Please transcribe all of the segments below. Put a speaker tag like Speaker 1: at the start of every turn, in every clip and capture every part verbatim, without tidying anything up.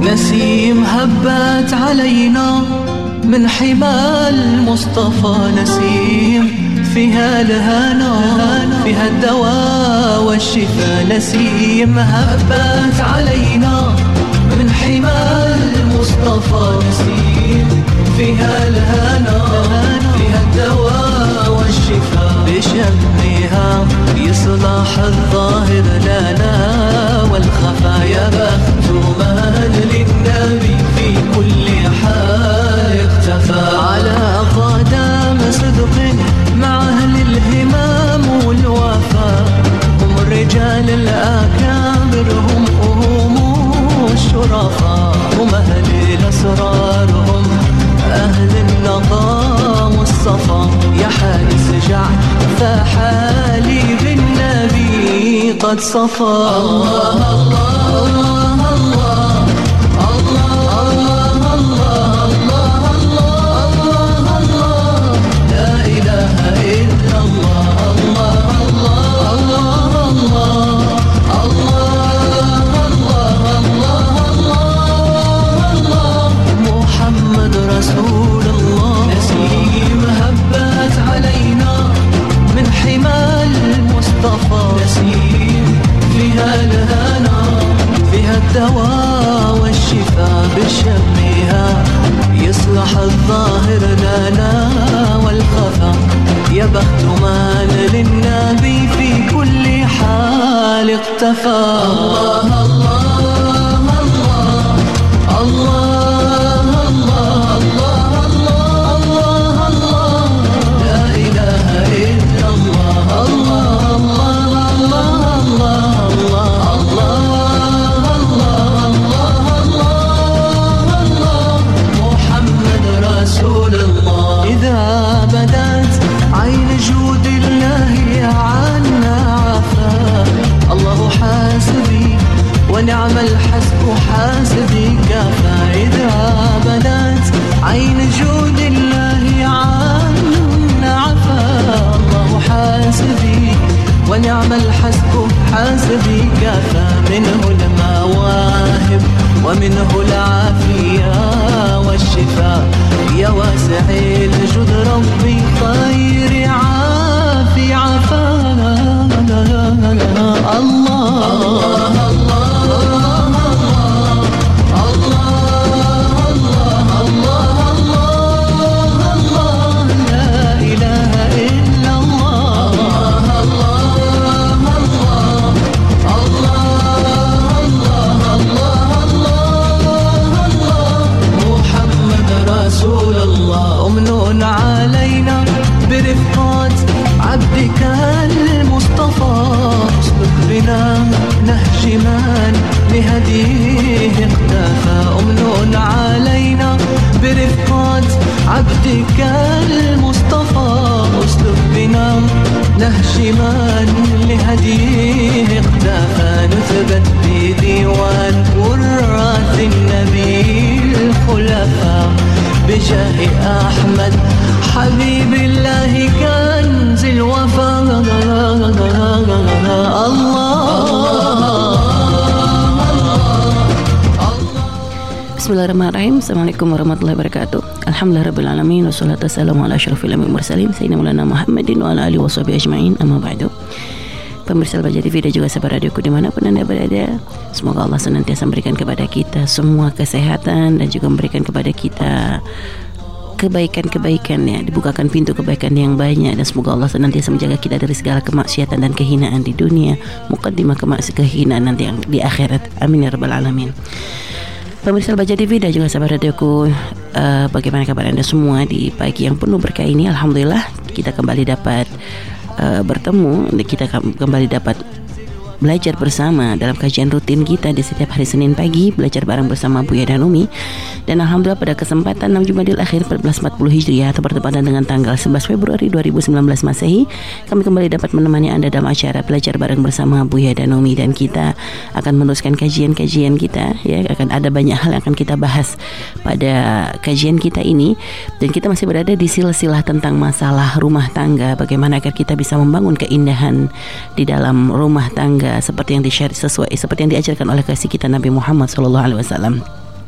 Speaker 1: نسيم هبت علينا من حمى المصطفى، نسيم فيها الهنا فيها الدواء والشفاء، نسيم هبت علينا من حمى المصطفى، نسيم فيها الهنا فيها الدواء والشفاء، بشمها يصلح الظاهر لنا والخفا، يا بخت من للنبي في كل حال اختفى، على قدم صدق مع أهل الهمام والوفاء، هم الرجال الأكابر هم هم الشرفاء، هم أهل الأسرار هم أهل النقاء والصفا، يا حارس جعفة حالي بالنبي قد صفى. الله الله الله الله الله الله الله الله لا إله إلا الله الله الله الله الله الله الله محمد رسول الله، نسيم هبت علينا من حمى المصطفى، نسيم فيها الهنا فيها الدواء والشفاء، بشمها يصلح الظاهر لنا والخفا، يا بخت من للنبي في كل حال اقتفى. الله الله الله الله الله الله الله الله لا إله إلا الله الله الله الله الله الله الله الله محمد رسول الله، إذا بدت عين جود الله عنا عفا، الله حاسبي ونعم الحسب حاسبي كفى، إذا بدت عين جود الله عنا عفا، الله حاسبي ونعم الحسب حاسبي كفى، منه المواهب ومنه العافية والشفاء، يا واسع الجود ربي خير عافي عفانا. الله الله أمن علينا برفقات عبدك المصطفى، اسلك بنا نهج من لهديه اقتفى، أمن علينا برفقات عبدك المصطفى، اسلك بنا نهج من لهديه اقتفى، نثبت بديوان وراث النبي الخلفاء، بجاه أحمد حبيب الله كنز الوفا.
Speaker 2: Bismillahirrahmanirrahim. Assalamualaikum warahmatullahi wabarakatuh. Alhamdulillahirabbil alamin wassalatu wassalamu ala asyrofil anbiya'i mursalin sayyidina Maulana Muhammadin wa ala alihi washabihi ajmain. Amma ba'du. Pemirsa Al-Baja T V dan juga sahabat radioku dimanapun Anda berada, semoga Allah senantiasa memberikan kepada kita semua kesehatan dan juga memberikan kepada kita kebaikan-kebaikan, ya, dibukakan pintu kebaikan yang banyak, dan semoga Allah senantiasa menjaga kita dari segala kemaksiatan dan kehinaan di dunia, muqaddimah kemaksiatan kehinaan nanti yang di akhirat. Amin ya rabbal alamin. Pemirsa Al-Baja T V dan juga sahabat radioku, uh, bagaimana kabar Anda semua di pagi yang penuh berkah ini? Alhamdulillah kita kembali dapat uh, bertemu, kita kembali dapat belajar bersama dalam kajian rutin kita di setiap hari Senin pagi, belajar bareng bersama Buya dan Umi. Dan alhamdulillah pada kesempatan enam Jumadil Akhir empat belas empat puluh Hijriah atau bertepatan dengan tanggal sebelas Februari dua ribu sembilan belas Masehi, kami kembali dapat menemani Anda dalam acara belajar bareng bersama Buya dan Umi, dan kita akan meneruskan kajian-kajian kita, ya, akan ada banyak hal yang akan kita bahas pada kajian kita ini, dan kita masih berada di silsilah tentang masalah rumah tangga, bagaimana agar kita bisa membangun keindahan di dalam rumah tangga seperti yang di-share sesuai seperti yang diajarkan oleh kasih kita Nabi Muhammad sallallahu alaihi wasallam.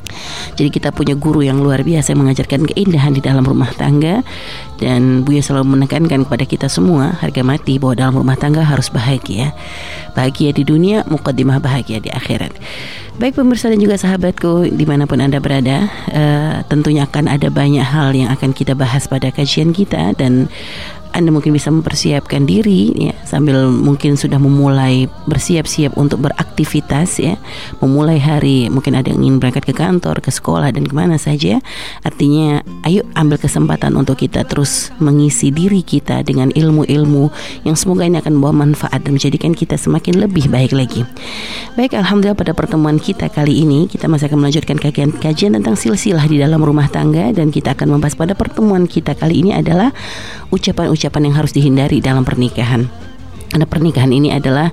Speaker 2: Jadi kita punya guru yang luar biasa yang mengajarkan keindahan di dalam rumah tangga. Dan Buya selalu menekankan kepada kita semua harga mati bahwa dalam rumah tangga harus bahagia. Bahagia di dunia, muqaddimah bahagia di akhirat. Baik pemirsa dan juga sahabatku dimanapun Anda berada, uh, tentunya akan ada banyak hal yang akan kita bahas pada kajian kita. Dan Anda mungkin bisa mempersiapkan diri ya, sambil mungkin sudah memulai bersiap-siap untuk beraktivitas ya, memulai hari, mungkin ada yang ingin berangkat ke kantor, ke sekolah dan kemana saja. Artinya ayo ambil kesempatan untuk kita terus mengisi diri kita dengan ilmu-ilmu yang semoga ini akan membawa manfaat dan menjadikan kita semakin lebih baik lagi. Baik, alhamdulillah pada pertemuan kita kali ini kita masih akan melanjutkan kajian, kajian tentang silsilah di dalam rumah tangga. Dan kita akan membahas pada pertemuan kita kali ini adalah ucapan-ucapan ucapan yang harus dihindari dalam pernikahan. Karena pernikahan ini adalah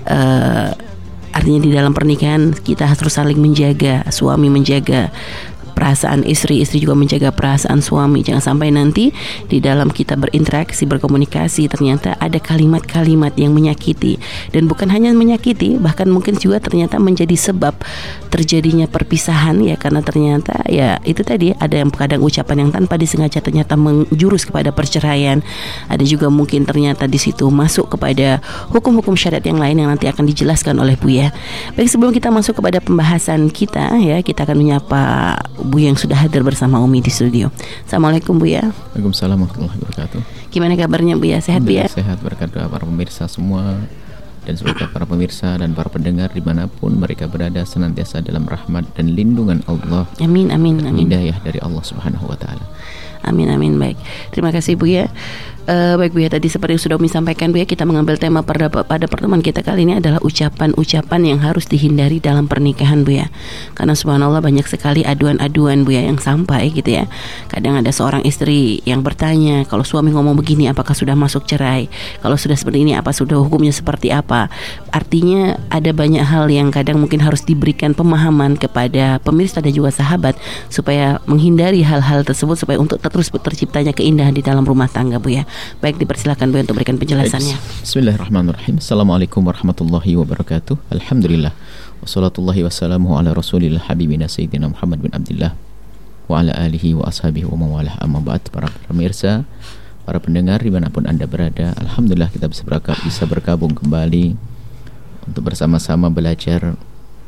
Speaker 2: uh, artinya di dalam pernikahan kita harus saling menjaga, suami menjaga perasaan istri, istri juga menjaga perasaan suami. Jangan sampai nanti di dalam kita berinteraksi, berkomunikasi ternyata ada kalimat-kalimat yang menyakiti. Dan bukan hanya menyakiti, bahkan mungkin juga ternyata menjadi sebab terjadinya perpisahan ya, karena ternyata ya itu tadi ada yang kadang ucapan yang tanpa disengaja ternyata menjurus kepada perceraian. Ada juga mungkin ternyata di situ masuk kepada hukum-hukum syariat yang lain yang nanti akan dijelaskan oleh Buya. Baik, sebelum kita masuk kepada pembahasan kita ya, kita akan menyapa Buya yang sudah hadir bersama Umi di studio. Assalamualaikum Buya.
Speaker 3: Waalaikumsalam warahmatullahi wabarakatuh.
Speaker 2: Gimana kabarnya Buya? Sehat Buya?
Speaker 3: Sehat, berkat doa para pemirsa semua. Dan semoga para pemirsa dan para pendengar dimanapun mereka berada senantiasa dalam rahmat dan lindungan Allah.
Speaker 2: Amin, amin, amin.
Speaker 3: Hidayah dari Allah Subhanahu Wa Taala.
Speaker 2: Amin, amin. Baik, terima kasih Buya. Uh, baik Buya, tadi seperti yang sudah Umi sampaikan Buya, kita mengambil tema pada, pada pertemuan kita kali ini adalah ucapan-ucapan yang harus dihindari dalam pernikahan Buya. Karena subhanallah banyak sekali aduan-aduan Buya yang sampai gitu ya. Kadang ada seorang istri yang bertanya, kalau suami ngomong begini apakah sudah masuk cerai? Kalau sudah seperti ini apa sudah hukumnya seperti apa? Artinya ada banyak hal yang kadang mungkin harus diberikan pemahaman kepada pemirsa dan juga sahabat supaya menghindari hal-hal tersebut, supaya untuk terus terciptanya keindahan di dalam rumah tangga Buya. Baik, dipersilakan Bu untuk berikan penjelasannya.
Speaker 3: Bismillahirrahmanirrahim. Assalamualaikum warahmatullahi wabarakatuh. Alhamdulillah. Wassalatullahi wassalamu ala rasulillah habibina sayyidina Muhammad bin Abdullah wa ala alihi wa ashabihi wa mawalah, amma ba'd. Para pemirsa, para pendengar dimanapun Anda berada, alhamdulillah kita bisa bergabung, bisa bergabung kembali untuk bersama-sama belajar,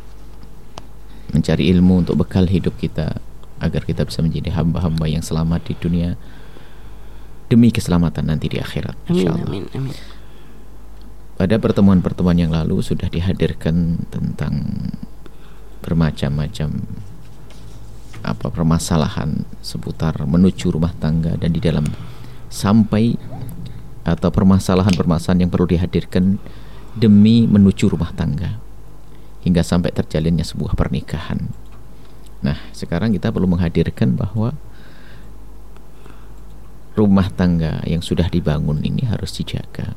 Speaker 3: mencari ilmu untuk bekal hidup kita agar kita bisa menjadi hamba-hamba yang selamat di dunia demi keselamatan nanti di akhirat, insyaallah.
Speaker 2: Amin, amin, amin.
Speaker 3: Pada pertemuan-pertemuan yang lalu sudah dihadirkan tentang bermacam-macam apa permasalahan seputar menuju rumah tangga, dan di dalam sampai atau permasalahan-permasalahan yang perlu dihadirkan demi menuju rumah tangga hingga sampai terjalinnya sebuah pernikahan. Nah, sekarang kita perlu menghadirkan bahwa rumah tangga yang sudah dibangun ini harus dijaga.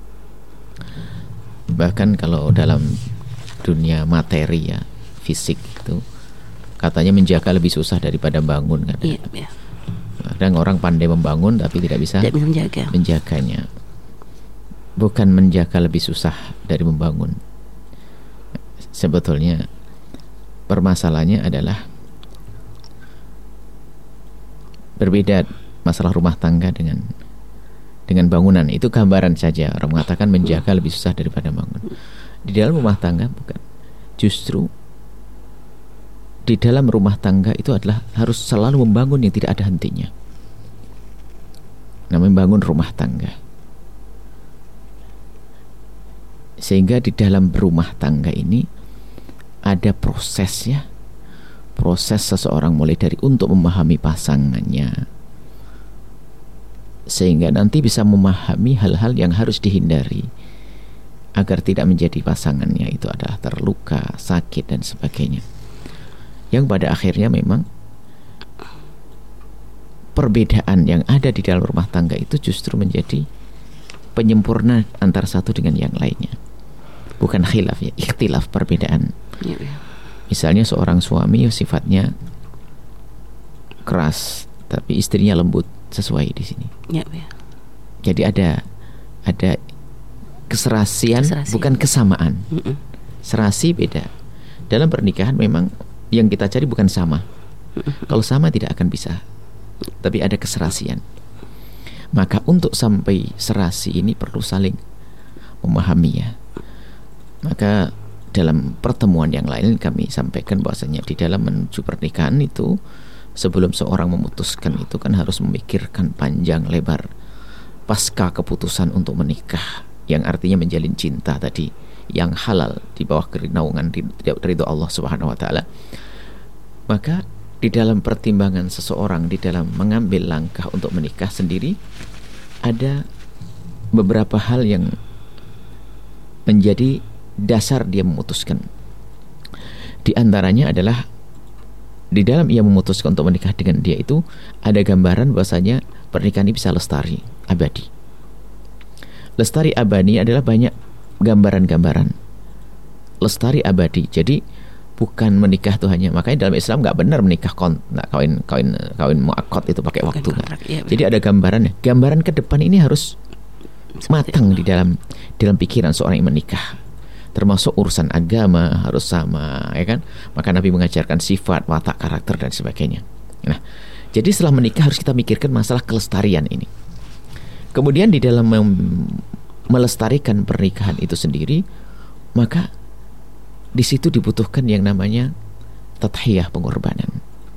Speaker 3: Bahkan kalau dalam dunia materi ya, fisik itu katanya menjaga lebih susah daripada bangun kan.
Speaker 2: Iya, iya.
Speaker 3: Kadang orang pandai membangun tapi tidak bisa,
Speaker 2: tidak bisa menjaga.
Speaker 3: menjaganya. Bukan menjaga lebih susah dari membangun. Sebetulnya permasalahannya adalah berbeda masalah rumah tangga dengan dengan bangunan. Itu gambaran saja. Orang mengatakan menjaga lebih susah daripada bangun. Di dalam rumah tangga bukan. Justru di dalam rumah tangga itu adalah harus selalu membangun yang tidak ada hentinya. Nah, membangun rumah tangga. Sehingga di dalam rumah tangga ini ada prosesnya. Proses seseorang mulai dari untuk memahami pasangannya, sehingga nanti bisa memahami hal-hal yang harus dihindari agar tidak menjadi pasangannya itu adalah terluka, sakit dan sebagainya. Yang pada akhirnya memang perbedaan yang ada di dalam rumah tangga itu justru menjadi penyempurna antara satu dengan yang lainnya. Bukan khilaf ya, ikhtilaf, perbedaan.
Speaker 2: Ya, ya.
Speaker 3: Misalnya seorang suami sifatnya keras tapi istrinya lembut, sesuai di sini. Ya, ya. Jadi ada ada keserasian, keserasian. Bukan kesamaan. Mm-mm. Serasi beda. Dalam pernikahan memang yang kita cari bukan sama, Kalau sama tidak akan bisa. Tapi ada keserasian. Maka untuk sampai serasi ini perlu saling memahami ya. Maka dalam pertemuan yang lain kami sampaikan bahwasanya di dalam menuju pernikahan itu, sebelum seorang memutuskan itu kan harus memikirkan panjang lebar pasca keputusan untuk menikah, yang artinya menjalin cinta tadi yang halal di bawah naungan ridho Allah Subhanahu wa taala. Maka di dalam pertimbangan seseorang di dalam mengambil langkah untuk menikah sendiri, ada beberapa hal yang menjadi dasar dia memutuskan. Di antaranya adalah di dalam ia memutuskan untuk menikah dengan dia itu ada gambaran bahwasanya pernikahan ini bisa lestari, abadi. Lestari abadi adalah banyak gambaran-gambaran. Lestari abadi. Jadi bukan menikah itu hanya, makanya dalam Islam nggak benar menikah kon, nggak kawin kawin kawin muakkad itu pakai waktu. Kontrak, ya, jadi ada gambarannya. Gambaran ke depan ini harus matang di dalam dalam pikiran seorang yang menikah. Termasuk urusan agama harus sama, ya kan? Maka Nabi mengajarkan sifat, watak, karakter dan sebagainya. Nah, jadi setelah menikah harus kita mikirkan masalah kelestarian ini. Kemudian di dalam mem- melestarikan pernikahan itu sendiri, maka di situ dibutuhkan yang namanya tadhiyah, pengorbanan.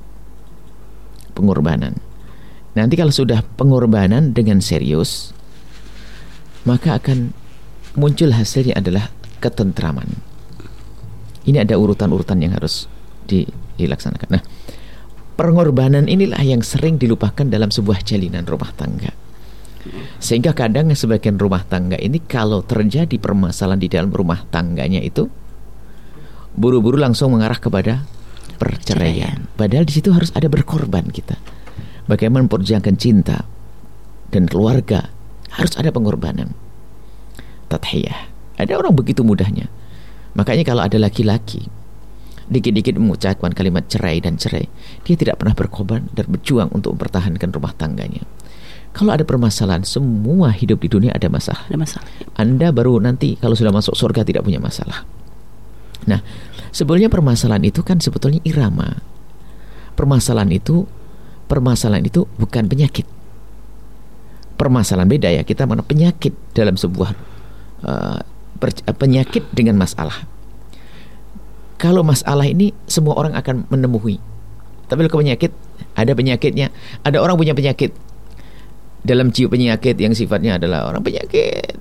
Speaker 3: Pengorbanan. Nanti kalau sudah pengorbanan dengan serius, maka akan muncul hasilnya adalah ketentraman. Ini ada urutan-urutan yang harus dilaksanakan. Nah, pengorbanan inilah yang sering dilupakan dalam sebuah jalinan rumah tangga. Sehingga kadang sebagian rumah tangga ini kalau terjadi permasalahan di dalam rumah tangganya itu buru-buru langsung mengarah kepada perceraian. Padahal di situ harus ada berkorban kita. Bagaimana memperjuangkan cinta dan keluarga, harus ada pengorbanan. Tadhiyah. Ada orang begitu mudahnya. Makanya kalau ada laki-laki dikit-dikit mengucapkan kalimat cerai dan cerai, dia tidak pernah berkorban dan berjuang untuk mempertahankan rumah tangganya. Kalau ada permasalahan, semua hidup di dunia ada masalah. Ada masalah. Anda baru nanti kalau sudah masuk surga tidak punya masalah. Nah, sebetulnya permasalahan itu kan sebetulnya irama. Permasalahan itu permasalahan itu bukan penyakit. Permasalahan beda ya, kita mana penyakit dalam sebuah uh, penyakit dengan masalah. Kalau masalah ini semua orang akan menemui. Tapi kalau penyakit, ada penyakitnya. Ada orang punya penyakit dalam jiwa, penyakit yang sifatnya adalah orang penyakit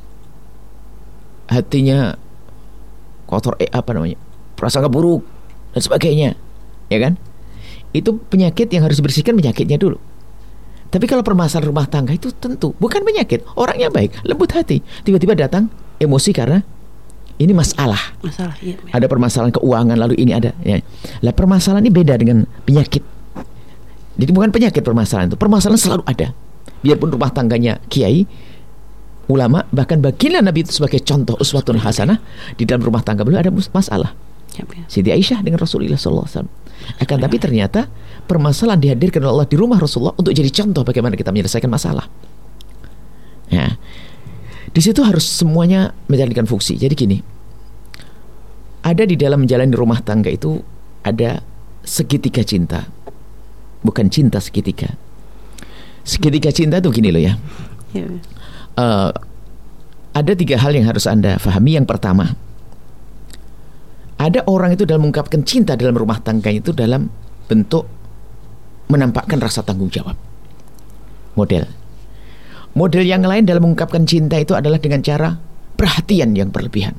Speaker 3: hatinya kotor, eh apa namanya, prasangka buruk dan sebagainya, ya kan? Itu penyakit yang harus dibersihkan penyakitnya dulu. Tapi kalau permasalahan rumah tangga itu tentu bukan penyakit, orangnya baik, lembut hati, tiba-tiba datang emosi karena ini masalah. Masalah, iya. Ada permasalahan keuangan, lalu ini ada. Ya. Lah permasalahan ini beda dengan penyakit. Jadi bukan penyakit permasalahan itu, permasalahan selalu ada. Biarpun rumah tangganya kiai, ulama, bahkan baginda Nabi itu sebagai contoh uswatun hasanah, di dalam rumah tangga beliau ada masalah. Siti Aisyah dengan Rasulullah shallallahu alaihi wasallam. Akan tapi ternyata permasalahan dihadirkan oleh Allah di rumah Rasulullah untuk jadi contoh bagaimana kita menyelesaikan masalah. Ya. Di situ harus semuanya menjalankan fungsi. Jadi gini, ada di dalam menjalani rumah tangga itu ada segitiga cinta, bukan cinta segitiga. Segitiga cinta tuh gini loh ya. Uh, ada tiga hal yang harus Anda pahami. Yang pertama, ada orang itu dalam mengungkapkan cinta dalam rumah tangga itu dalam bentuk menampakkan rasa tanggung jawab. Model Model yang lain dalam mengungkapkan cinta itu adalah dengan cara perhatian yang berlebihan.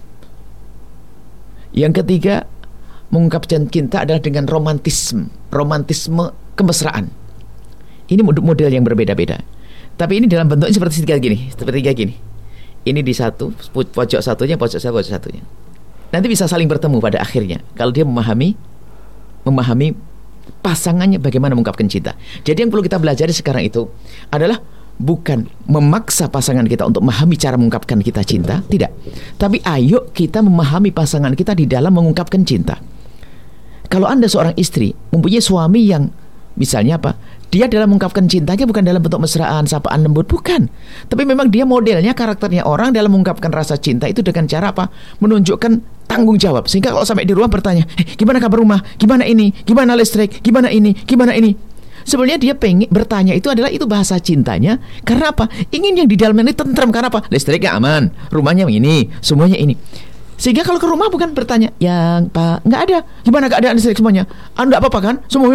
Speaker 3: Yang ketiga, mengungkapkan cinta adalah dengan romantisme, romantisme kemesraan. Ini model yang berbeda-beda. Tapi ini dalam bentuknya seperti tiga gini, seperti tiga gini. Ini di satu, pojok satunya, pojok satu, pojok satunya. Nanti bisa saling bertemu pada akhirnya kalau dia memahami memahami pasangannya bagaimana mengungkapkan cinta. Jadi yang perlu kita pelajari sekarang itu adalah bukan memaksa pasangan kita untuk memahami cara mengungkapkan kita cinta, tidak. Tapi ayo kita memahami pasangan kita di dalam mengungkapkan cinta. Kalau Anda seorang istri mempunyai suami yang misalnya apa? Dia dalam mengungkapkan cintanya bukan dalam bentuk mesraan, sapaan lembut, bukan. Tapi memang dia modelnya, karakternya orang dalam mengungkapkan rasa cinta itu dengan cara apa? Menunjukkan tanggung jawab. Sehingga kalau sampai di rumah bertanya, eh, gimana kabar rumah? Gimana ini? Gimana listrik? Gimana ini? Gimana ini? Sebenarnya dia pengen bertanya itu adalah itu bahasa cintanya. Karena apa? Ingin yang di dalamnya ini tentram. Karena apa? Listriknya aman, rumahnya ini, semuanya ini. Sehingga kalau ke rumah bukan bertanya, yang Pak, nggak ada. Gimana keadaan listrik semuanya? Ah, nggak apa-apa kan? Semua.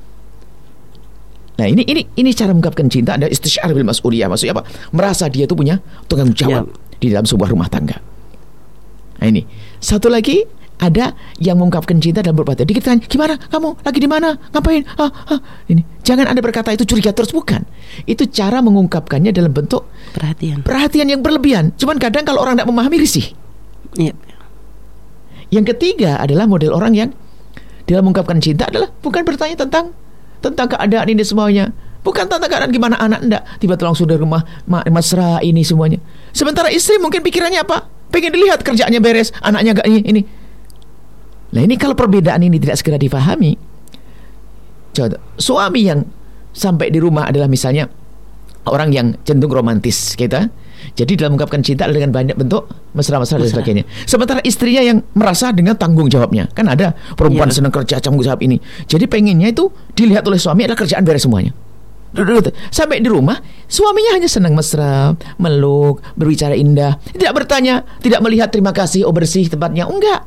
Speaker 3: Nah ini ini ini cara mengungkapkan cinta. Ada istisyar bil mas'uliyah. Maksudnya apa? Merasa dia itu punya tanggung jawab ya. Di dalam sebuah rumah tangga. Nah ini satu lagi ada yang mengungkapkan cinta dalam berkata. Dikit tanya, gimana kamu lagi di mana? Ngapain? Ah, ah. Ini jangan Anda berkata itu curiga terus, bukan. Itu cara mengungkapkannya dalam bentuk
Speaker 2: perhatian.
Speaker 3: Perhatian yang berlebihan. Cuman kadang kalau orang tidak memahami risih. Yep. Yang ketiga adalah model orang yang dalam mengungkapkan cinta adalah bukan bertanya tentang tentang keadaan ini semuanya. Bukan tentang keadaan gimana anak enggak. Tiba-tiba langsung dari rumah mesra ini semuanya. Sementara istri mungkin pikirannya apa? Pengen dilihat kerjaannya beres, anaknya enggak ini, ini. Nah ini kalau perbedaan ini tidak segera difahami. Contoh, suami yang sampai di rumah adalah misalnya orang yang cenderung romantis kita. Jadi dalam mengungkapkan cinta dengan banyak bentuk mesra-mesra dan sebagainya. Sementara istrinya yang merasa dengan tanggung jawabnya. Kan ada perempuan ya. Senang kerja tanggung jawab ini. Jadi pengennya itu dilihat oleh suami adalah kerjaan beres semuanya. Sampai di rumah suaminya hanya senang mesra, meluk, berbicara indah, tidak bertanya, tidak melihat terima kasih, oh bersih tempatnya, enggak.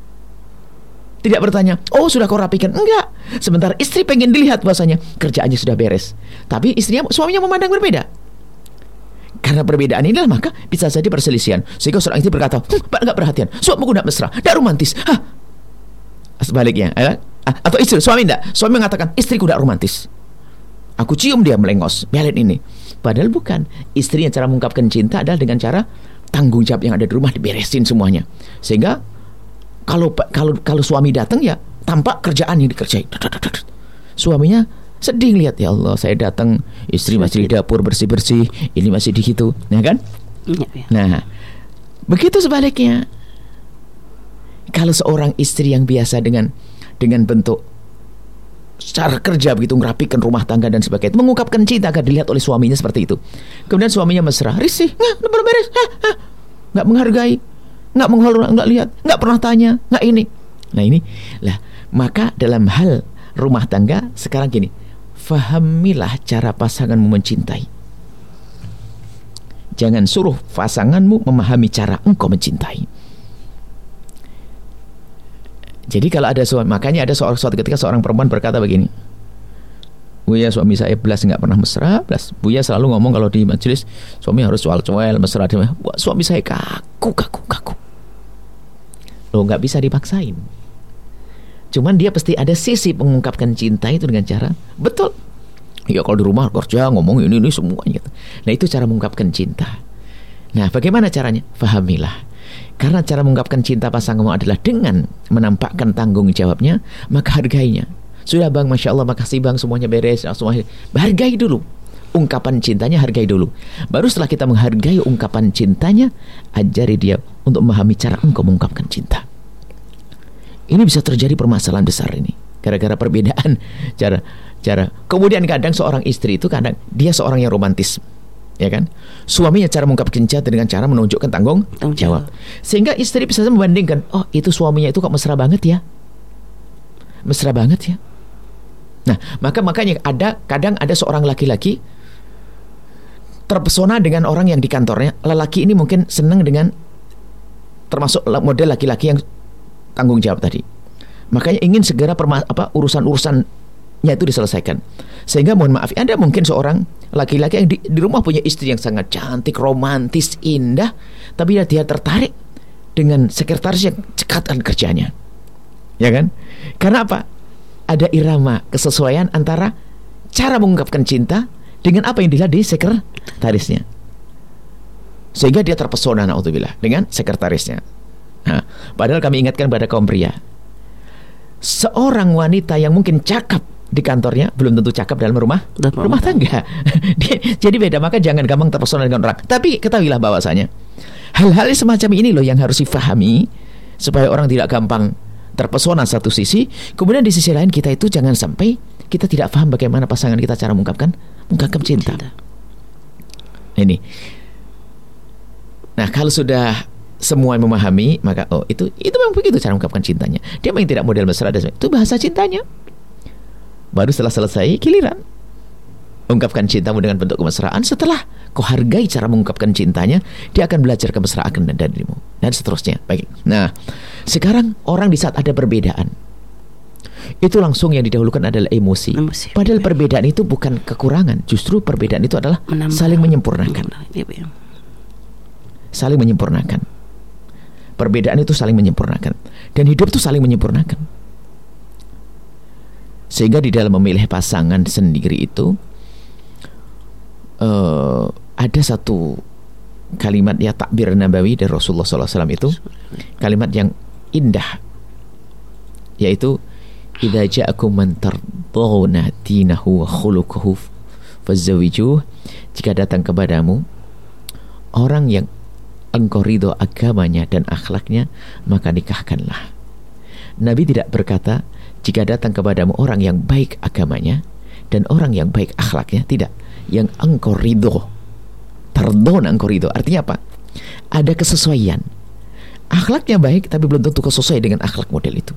Speaker 3: Tidak bertanya, oh sudah kau rapikan, enggak. Sementara istri pengen dilihat bahwasanya kerjaannya sudah beres. Tapi istrinya, suaminya memandang berbeda. Karena perbedaan inilah maka bisa saja perselisihan. Sehingga seorang istri berkata, hm, Pak enggak perhatian, suamiku enggak mesra, enggak romantis. Hah? Sebaliknya, eh? Atau istri, suami enggak, suami mengatakan istriku enggak romantis. Aku cium dia melengos, biarin ini. Padahal bukan. Istri yang cara mengungkapkan cinta adalah dengan cara tanggung jawab yang ada di rumah diberesin semuanya. Sehingga kalau kalau kalau suami datang ya tampak kerjaan yang dikerjain. Suaminya sedih lihat, ya Allah saya datang istri masih di dapur bersih-bersih, ini masih di situ, ya kan? Ya, ya. Nah, begitu sebaliknya. Kalau seorang istri yang biasa dengan dengan bentuk secara kerja begitu ngerapikan rumah tangga dan sebagainya, mengungkapkan cinta agar dilihat oleh suaminya seperti itu. Kemudian suaminya mesra, risih, nggak belum beres, nggak menghargai, nggak menghormati, nggak lihat, nggak pernah tanya, nggak ini. Nah ini, lah maka dalam hal rumah tangga sekarang gini. Fahamilah cara pasanganmu mencintai. Jangan suruh pasanganmu memahami cara engkau mencintai. Jadi kalau ada suami, makanya ada suatu ketika seorang perempuan berkata begini, Buya suami saya belas nggak pernah mesra, belas. Buya selalu ngomong kalau di majelis suami harus cual-cual mesra. Wah, suami saya kaku, kaku, kaku. Loh nggak bisa dipaksain. Cuman dia pasti ada sisi mengungkapkan cinta itu dengan cara betul. Ya kalau di rumah kerja ngomong ini ini semuanya gitu. Nah itu cara mengungkapkan cinta. Nah bagaimana caranya? Fahamilah. Karena cara mengungkapkan cinta pasanganmu adalah dengan menampakkan tanggung jawabnya, maka hargainya. Sudah bang, masya Allah, makasih bang, semuanya beres, semuanya. Hargai dulu ungkapan cintanya, hargai dulu. Baru setelah kita menghargai ungkapan cintanya, ajari dia untuk memahami cara engkau mengungkapkan cinta. Ini bisa terjadi permasalahan besar ini gara-gara perbedaan cara cara. Kemudian kadang seorang istri itu kadang dia seorang yang romantis, ya kan? Suaminya cara mengungkapkan cinta dengan cara menunjukkan tanggung jawab. Sehingga istri bisa membandingkan, oh itu suaminya itu kok mesra banget ya, mesra banget ya. Nah maka makanya ada kadang ada seorang laki-laki terpesona dengan orang yang di kantornya. Lelaki ini mungkin senang dengan termasuk model laki-laki yang tanggung jawab tadi. Makanya ingin segera perma- apa urusan-urusannya itu diselesaikan. Sehingga mohon maaf, Anda mungkin seorang laki-laki yang di, di rumah punya istri yang sangat cantik, romantis, indah, tapi dia, dia tertarik dengan sekretaris yang cekatan kerjanya. Ya kan? Karena apa? Ada irama kesesuaian antara cara mengungkapkan cinta dengan apa yang dilihat di sekretarisnya. Sehingga dia terpesona, naudzubillah, dengan sekretarisnya. Nah, padahal kami ingatkan pada kaum pria, seorang wanita yang mungkin cakap di kantornya belum tentu cakap dalam rumah dalam rumah tangga. Jadi beda, maka jangan gampang terpesona dengan orang. Tapi ketahuilah bahwasanya hal-hal semacam ini loh yang harus difahami supaya orang tidak gampang terpesona satu sisi, kemudian di sisi lain kita itu jangan sampai kita tidak paham bagaimana pasangan kita cara mengungkapkan mengungkapkan cinta. cinta. Ini. Nah, kalau sudah semua memahami, maka oh itu itu memang begitu cara mengungkapkan cintanya. Dia memang tidak model mesra dan itu bahasa cintanya. Baru setelah selesai giliran ungkapkan cintamu dengan bentuk kemesraan. Setelah kau hargai cara mengungkapkan cintanya, dia akan belajar kemesraan dan darimu dan seterusnya. Baik. Nah, sekarang orang di saat ada perbedaan, itu langsung yang didahulukan adalah emosi. emosi. Padahal perbedaan itu bukan kekurangan, justru perbedaan itu adalah Menambah. saling menyempurnakan. Saling menyempurnakan. Perbedaan itu saling menyempurnakan. Dan hidup itu saling menyempurnakan. Sehingga di dalam memilih pasangan sendiri itu uh, ada satu kalimat ya takbir nabawi dari Rasulullah shallallahu alaihi wasallam itu kalimat yang indah, yaitu idza ja'akum man tardawna dinahu wa khuluquhu fazzawijuh. Jika datang kepadamu orang yang engkau ridho agamanya dan akhlaknya, maka nikahkanlah. Nabi tidak berkata jika datang kepadamu orang yang baik agamanya dan orang yang baik akhlaknya, tidak, yang engkau ridho. Tardawna engkau ridho artinya apa? Ada kesesuaian. Akhlaknya baik tapi belum tentu sesuai dengan akhlak model itu.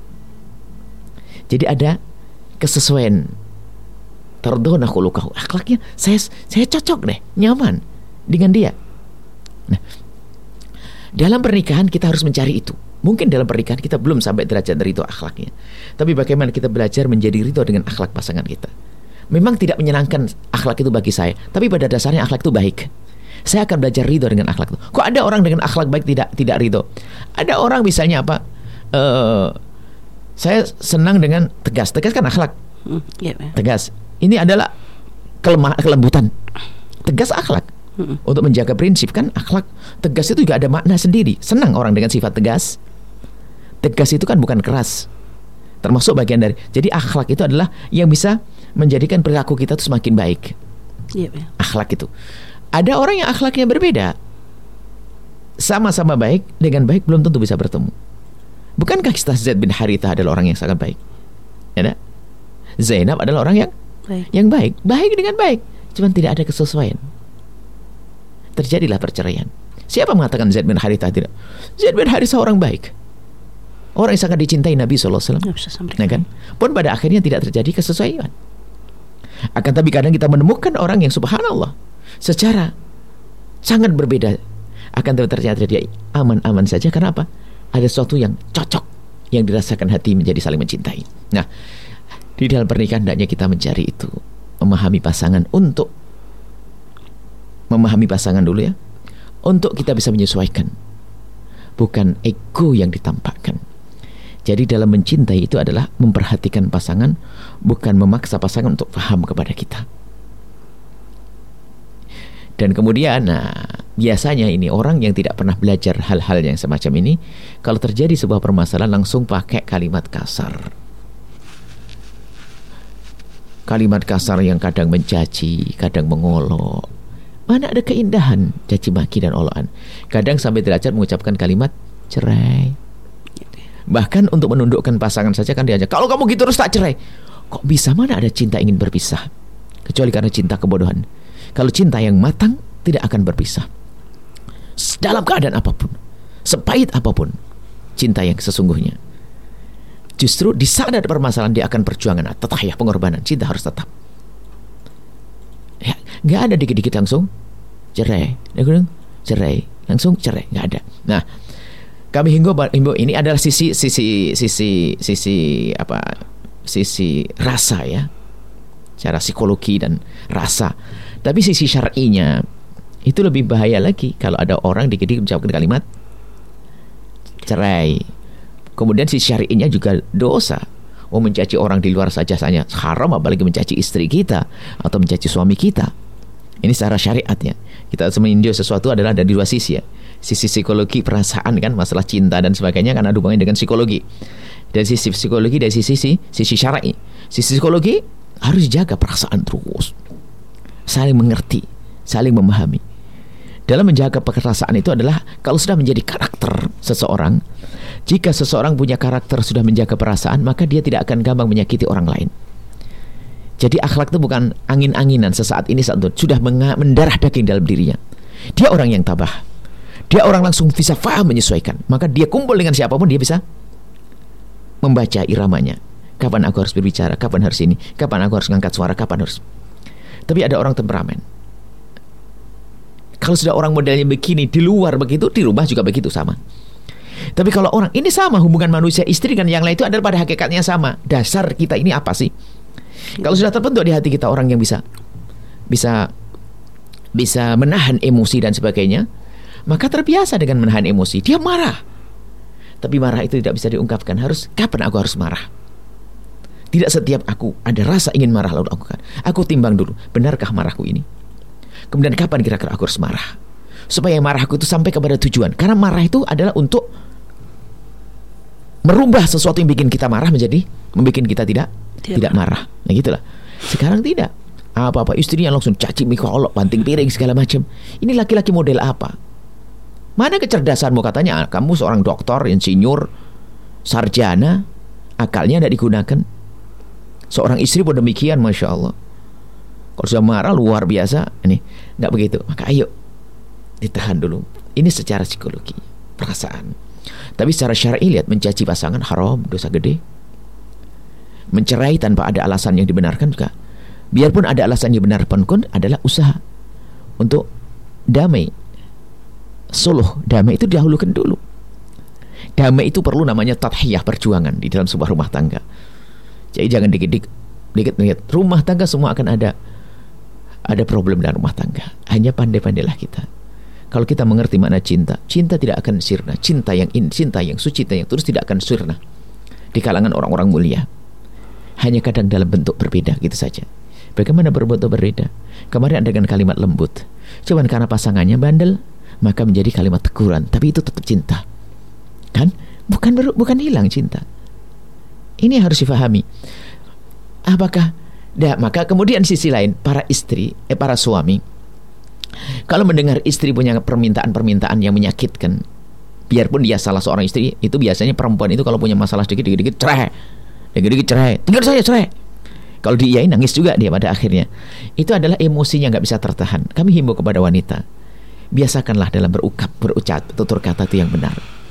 Speaker 3: Jadi ada kesesuaian. Tardawna khuluquhu, akhlaknya saya saya cocok deh, nyaman dengan dia. Nah, dalam pernikahan kita harus mencari itu. Mungkin dalam pernikahan kita belum sampai derajat ridho akhlaknya, tapi bagaimana kita belajar menjadi ridho dengan akhlak pasangan kita. Memang tidak menyenangkan akhlak itu bagi saya, tapi pada dasarnya akhlak itu baik. Saya akan belajar ridho dengan akhlak itu. Kok ada orang dengan akhlak baik tidak tidak ridho? Ada orang misalnya apa? Uh, saya senang dengan tegas. Tegas kan akhlak. Tegas. Ini adalah kelemah, kelembutan. Tegas akhlak. Untuk menjaga prinsip kan akhlak. Tegas itu juga ada makna sendiri. Senang orang dengan sifat tegas. Tegas itu kan bukan keras, termasuk bagian dari. Jadi akhlak itu adalah yang bisa menjadikan perilaku kita itu semakin baik. Yep. Akhlak itu. Ada orang yang akhlaknya berbeda, sama-sama baik, dengan baik belum tentu bisa bertemu. Bukankah kisah Zaid bin Harithah adalah orang yang sangat baik? Ya, Zainab adalah orang yang baik. yang baik, baik dengan baik, cuman tidak ada kesesuaian. Terjadilah perceraian. Siapa mengatakan Zaid bin Harithah tidak? Zaid bin Harithah orang baik, orang yang sangat dicintai Nabi shallallahu alaihi wasallam. Nah kan? Pun pada akhirnya tidak terjadi kesesuaian. Akan tapi kadang kita menemukan orang yang subhanallah secara sangat berbeda, akan tapi ternyata dia aman-aman saja. Karena apa? Ada sesuatu yang cocok, yang dirasakan hati menjadi saling mencintai. Nah, di dalam pernikahan hendaknya kita mencari itu, memahami pasangan, untuk memahami pasangan dulu ya, untuk kita bisa menyesuaikan, bukan ego yang ditampakkan. Jadi dalam mencintai itu adalah memperhatikan pasangan, bukan memaksa pasangan untuk paham kepada kita. Dan kemudian, nah, biasanya ini orang yang tidak pernah belajar hal-hal yang semacam ini, kalau terjadi sebuah permasalahan langsung pakai kalimat kasar. Kalimat kasar yang kadang mencaci, kadang mengolok. Mana ada keindahan caci maki dan olokan. Kadang sampai derajat mengucapkan kalimat cerai. Bahkan untuk menundukkan pasangan saja kan diajak, kalau kamu gitu terus tak cerai. Kok bisa? Mana ada cinta ingin berpisah, kecuali karena cinta kebodohan. Kalau cinta yang matang tidak akan berpisah dalam keadaan apapun, sepahit apapun cinta yang sesungguhnya. Justru di saat ada permasalahan dia akan perjuangan, tetahya, pengorbanan. Cinta harus tetap. Ya, nggak ada dikit-dikit langsung cerai, cerai, langsung cerai, nggak ada. Nah, kami himbau, himbau ini adalah sisi sisi sisi sisi apa? Sisi rasa ya, cara psikologi dan rasa. Tapi sisi syar'inya itu lebih bahaya lagi kalau ada orang dikit-dikit mengucapkan kalimat cerai. Kemudian sisi syar'inya juga dosa. Oh, mencaci orang di luar saja saja haram, apalagi mencaci istri kita atau mencaci suami kita. Ini secara syariatnya. Kita harus meninjau sesuatu adalah dari dua sisi ya. Sisi psikologi perasaan kan, masalah cinta dan sebagainya kan ada hubungannya dengan psikologi. Dari sisi psikologi, dari sisi sisi, sisi syar'i. Sisi psikologi harus jaga perasaan terus. Saling mengerti, saling memahami. Dalam menjaga perasaan itu adalah kalau sudah menjadi karakter seseorang. Jika seseorang punya karakter sudah menjaga perasaan, maka dia tidak akan gampang menyakiti orang lain. Jadi akhlak itu bukan angin-anginan sesaat ini saat itu, sudah mendarah daging dalam dirinya. Dia orang yang tabah. Dia orang langsung bisa faham menyesuaikan. Maka dia kumpul dengan siapapun dia bisa membaca iramanya. Kapan aku harus berbicara, kapan harus ini, kapan aku harus ngangkat suara, kapan harus. Tapi ada orang temperamen. Kalau sudah orang modelnya begini, di luar begitu, di rumah juga begitu sama. Tapi kalau orang, ini sama hubungan manusia istri dan yang lain itu adalah pada hakikatnya sama. Dasar kita ini apa sih? Kalau sudah terbentuk di hati kita orang yang bisa Bisa Bisa menahan emosi dan sebagainya, maka terbiasa dengan menahan emosi. Dia marah, tapi marah itu tidak bisa diungkapkan. Harus, kapan aku harus marah? Tidak setiap aku ada rasa ingin marah lalu lakukan. Aku timbang dulu, benarkah marahku ini? Kemudian kapan kira-kira aku harus marah? Supaya marahku itu sampai kepada tujuan. Karena marah itu adalah untuk merubah sesuatu yang bikin kita marah menjadi membuat kita tidak tidak, tidak marah. Nah gitulah. Sekarang tidak. Apa-apa istrinya langsung caci mikolok, banting piring segala macam. Ini laki-laki model apa? Mana kecerdasanmu? Katanya kamu seorang doktor, insinyur, sarjana, akalnya tidak digunakan. Seorang istri pun demikian, masya Allah. Kalau sudah marah luar biasa, ini nggak begitu. Maka ayo ditahan dulu. Ini secara psikologi, perasaan. Tapi secara syar'i lihat, mencaci pasangan haram, dosa gede. Mencerai tanpa ada alasan yang dibenarkan juga. Biarpun ada alasan yang benar pun adalah usaha untuk damai. Suluh, damai itu dahulukan dulu. Damai itu perlu namanya tadhiyah, perjuangan di dalam sebuah rumah tangga. Jadi jangan dikit-dikit dikit-dikit rumah tangga semua akan ada ada problem dalam rumah tangga. Hanya pandai-pandailah kita. Kalau kita mengerti makna cinta, cinta tidak akan sirna. Cinta yang in, cinta yang suci, cinta yang tulus tidak akan sirna di kalangan orang-orang mulia. Hanya kadang dalam bentuk berbeda gitu saja. Bagaimana berbentuk berbeda? Kemarin ada dengan kalimat lembut. Cuman karena pasangannya bandel, maka menjadi kalimat teguran. Tapi itu tetap cinta. Kan? Bukan ber, bukan hilang cinta. Ini harus difahami. Apakah? Nah, maka kemudian sisi lain, para istri, eh, para suami, kalau mendengar istri punya permintaan-permintaan yang menyakitkan, biarpun dia salah seorang istri, itu biasanya perempuan itu kalau punya masalah sedikit-dikit cerai, dikit-dikit cerai, tinggal saya cerai. Kalau diiyain nangis juga dia pada akhirnya. Itu adalah emosinya nggak bisa tertahan. Kami himbau kepada wanita, biasakanlah dalam berukap, berucap, tutur kata itu yang benar.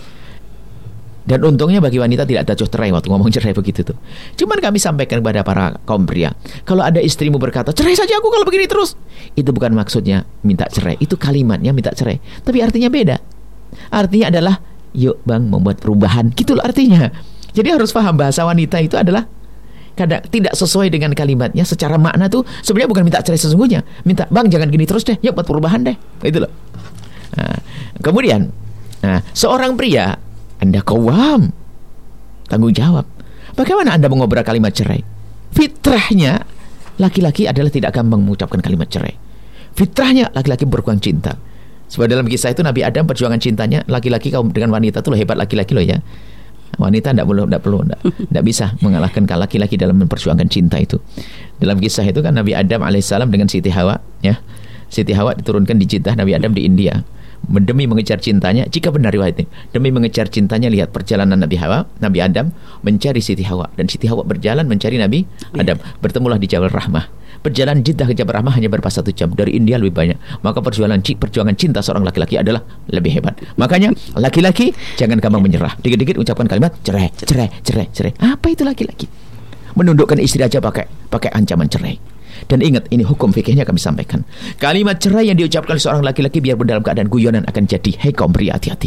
Speaker 3: Dan untungnya bagi wanita tidak ada cerai waktu ngomong cerai begitu tuh. Cuman kami sampaikan kepada para kaum pria, kalau ada istrimu berkata cerai saja aku kalau begini terus, itu bukan maksudnya minta cerai, itu kalimatnya minta cerai, tapi artinya beda. Artinya adalah yuk bang membuat perubahan, gitu loh artinya. Jadi harus paham bahasa wanita itu adalah kadang tidak sesuai dengan kalimatnya. Secara makna tuh sebenarnya bukan minta cerai sesungguhnya, minta bang jangan gini terus deh, yuk buat perubahan deh, gitu loh. Nah, kemudian nah, seorang pria, Anda kawam, tanggung jawab. Bagaimana Anda mengobrol kalimat cerai? Fitrahnya laki-laki adalah tidak gampang mengucapkan kalimat cerai. Fitrahnya laki-laki berjuang cinta. Sebab dalam kisah itu Nabi Adam perjuangan cintanya laki-laki kaum dengan wanita itu loh, hebat laki-laki loh ya. Wanita tidak perlu, tidak perlu, tidak bisa mengalahkan laki-laki dalam memperjuangkan cinta itu. Dalam kisah itu kan Nabi Adam alaihissalam dengan Siti Hawa, ya, Siti Hawa diturunkan di Jeddah, Nabi Adam di India. Demi mengejar cintanya, jika benar riwayat ini, demi mengejar cintanya, lihat perjalanan Nabi Hawa, Nabi Adam mencari Siti Hawa, dan Siti Hawa berjalan mencari Nabi Adam. Bertemulah di Jabal Rahmah. Perjalanan Jeddah ke Jabal Rahmah hanya berapa satu jam. Dari India lebih banyak. Maka perjuangan perjuangan cinta seorang laki-laki adalah lebih hebat. Makanya laki-laki jangan gampang menyerah. Dikit-dikit ucapkan kalimat cerai, cerai, cerai, cerai. Apa itu laki-laki? Menundukkan istri aja pakai pakai ancaman cerai. Dan ingat, ini hukum fikihnya kami sampaikan. Kalimat cerai yang diucapkan seorang laki-laki biarpun dalam keadaan guyonan akan jadi, hei kaum pria, hati-hati.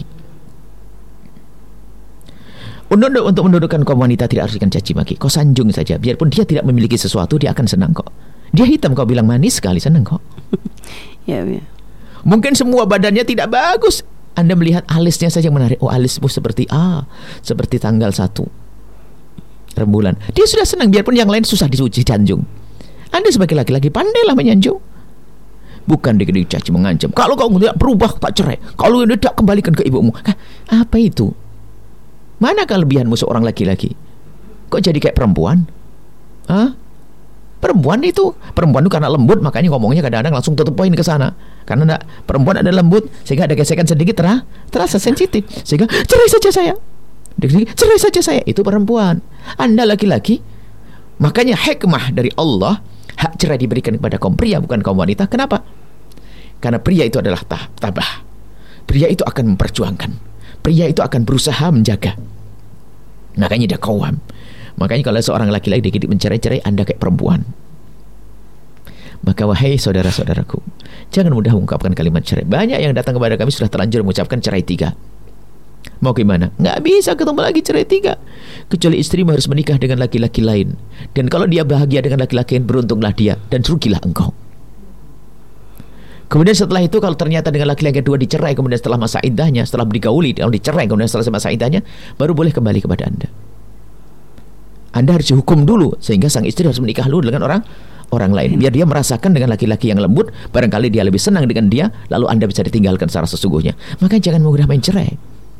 Speaker 3: Untuk, untuk menundukkan kaum wanita tidak harus ikan caci maki. Kau sanjung saja, biarpun dia tidak memiliki sesuatu, dia akan senang kok. Dia hitam, kau bilang manis sekali, senang kok.
Speaker 2: Ya, ya.
Speaker 3: Mungkin semua badannya tidak bagus, Anda melihat alisnya saja yang menarik. Oh, alismu seperti A, seperti tanggal satu rembulan. Dia sudah senang, biarpun yang lain susah dicuci sanjung. Anda sebagai laki-laki pandailah menyanjung. Bukan dikit-dikit caci mengancam. Kalau kau tidak berubah tak cerai. Kalau tidak kembalikan ke ibumu. Apa itu? Mana kelebihanmu seorang laki-laki? Kok jadi kayak perempuan? Hah? Perempuan itu, perempuan itu karena lembut, makanya ngomongnya kadang-kadang langsung tutup poin ke sana. Karena enggak, perempuan ada lembut, sehingga ada gesekan sedikit terah, terasa sensitif. Sehingga cerai saja saya. Cerai saja saya. Itu perempuan. Anda laki-laki, makanya hikmah dari Allah, hak cerai diberikan kepada kaum pria bukan kaum wanita. Kenapa? Karena pria itu adalah tabah. Pria itu akan memperjuangkan. Pria itu akan berusaha menjaga. Makanya dia qawwam. Makanya kalau seorang laki-laki dikit mencerai-cerai, Anda kayak perempuan. Maka wahai saudara-saudaraku, jangan mudah mengungkapkan kalimat cerai. Banyak yang datang kepada kami sudah terlanjur mengucapkan cerai tiga. Mau gimana? Nggak bisa ketemu lagi cerai tiga. Kecuali istrimu harus menikah dengan laki-laki lain. Dan kalau dia bahagia dengan laki-laki lain, beruntunglah dia dan rugilah engkau. Kemudian setelah itu kalau ternyata dengan laki-laki kedua dicerai, kemudian setelah masa iddahnya, setelah digauli, kalau dicerai, kemudian setelah masa iddahnya, baru boleh kembali kepada Anda. Anda harus dihukum dulu, sehingga sang istri harus menikah dulu dengan orang orang lain, biar dia merasakan dengan laki-laki yang lembut, barangkali dia lebih senang dengan dia, lalu Anda bisa ditinggalkan secara sesungguhnya. Maka jangan mudah main cerai.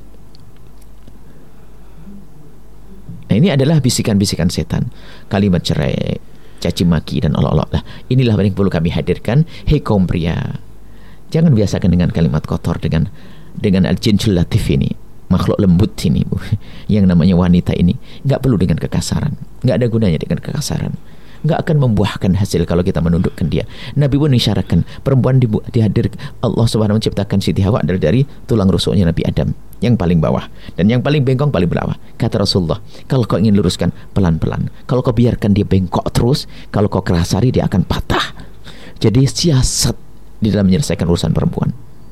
Speaker 3: Nah, ini adalah bisikan-bisikan setan, kalimat cerai, caci maki dan olok-olok. Lah, inilah yang perlu kami hadirkan. Hei kaum pria, jangan biasakan dengan kalimat kotor, dengan dengan al-jinsul latif ini, makhluk lembut ini, Bu. Yang namanya wanita ini nggak perlu dengan kekasaran, nggak ada gunanya dengan kekasaran, nggak akan membuahkan hasil kalau kita menundukkan dia. Nabi pun isyaratkan perempuan dibu- dihadir Allah Subhanahu menciptakan Siti Hawa dari, dari tulang rusuknya Nabi Adam yang paling bawah, dan yang paling bengkong paling bawah. Kata Rasulullah, kalau kau ingin luruskan pelan-pelan, kalau kau biarkan dia bengkok terus, kalau kau kerasari dia akan patah. Jadi siasat di dalam menyelesaikan urusan perempuan.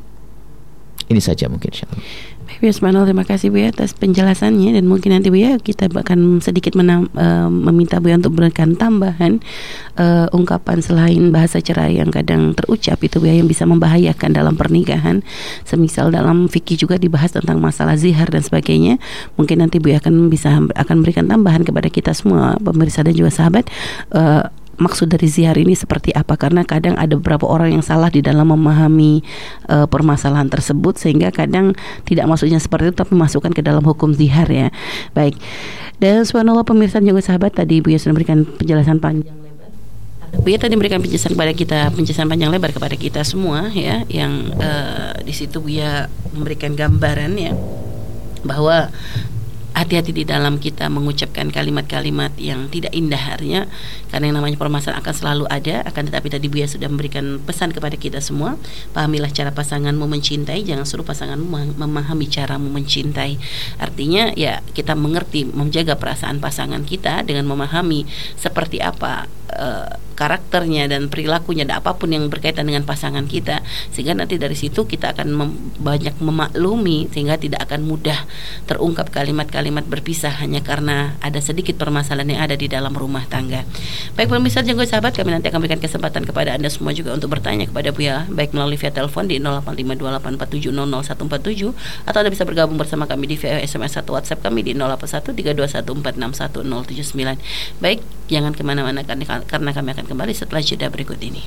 Speaker 3: Ini saja mungkin insyaallah.
Speaker 2: Baik, Bismillah, terima kasih Bu ya atas penjelasannya, dan mungkin nanti Bu ya kita akan sedikit menam, uh, meminta Bu ya untuk memberikan tambahan uh, ungkapan selain bahasa cerai yang kadang terucap itu Bu ya, yang bisa membahayakan dalam pernikahan. Semisal dalam fikih juga dibahas tentang masalah zihar dan sebagainya. Mungkin nanti Bu ya akan bisa akan memberikan tambahan kepada kita semua pemirsa dan juga sahabat, uh, maksud dari zihar ini seperti apa, karena kadang ada beberapa orang yang salah di dalam memahami uh, permasalahan tersebut, sehingga kadang tidak maksudnya seperti itu tapi masukkan ke dalam hukum zihar ya. Baik, dan subhanallah pemirsa dan juga sahabat, tadi Bu ya sudah memberikan penjelasan panjang lebar. Bu ya tadi memberikan penjelasan kepada kita, penjelasan panjang lebar kepada kita semua ya, yang uh, di situ Bu ya memberikan gambaran ya bahwa hati-hati di dalam kita mengucapkan kalimat-kalimat yang tidak indah artinya, karena yang namanya permasalahan akan selalu ada. Akan tetapi tadi Buya sudah memberikan pesan kepada kita semua, pahamilah cara pasanganmu mencintai, jangan suruh pasanganmu memahami caramu mencintai. Artinya ya kita mengerti, menjaga perasaan pasangan kita dengan memahami seperti apa uh, karakternya dan perilakunya dan apapun yang berkaitan dengan pasangan kita, sehingga nanti dari situ kita akan mem- banyak memaklumi, sehingga tidak akan mudah terungkap kalimat-kalimat berpisah hanya karena ada sedikit permasalahan yang ada di dalam rumah tangga. Baik pemirsa dan juga sahabat, kami nanti akan berikan kesempatan kepada Anda semua juga untuk bertanya kepada Buya, baik melalui via telepon di nol delapan lima dua delapan empat tujuh nol nol satu empat tujuh, atau Anda bisa bergabung bersama kami di via S M S atau WhatsApp kami di nol delapan satu tiga dua satu empat enam satu nol tujuh sembilan. Baik, jangan kemana-mana karena kami akan kembali setelah jeda berikut ini.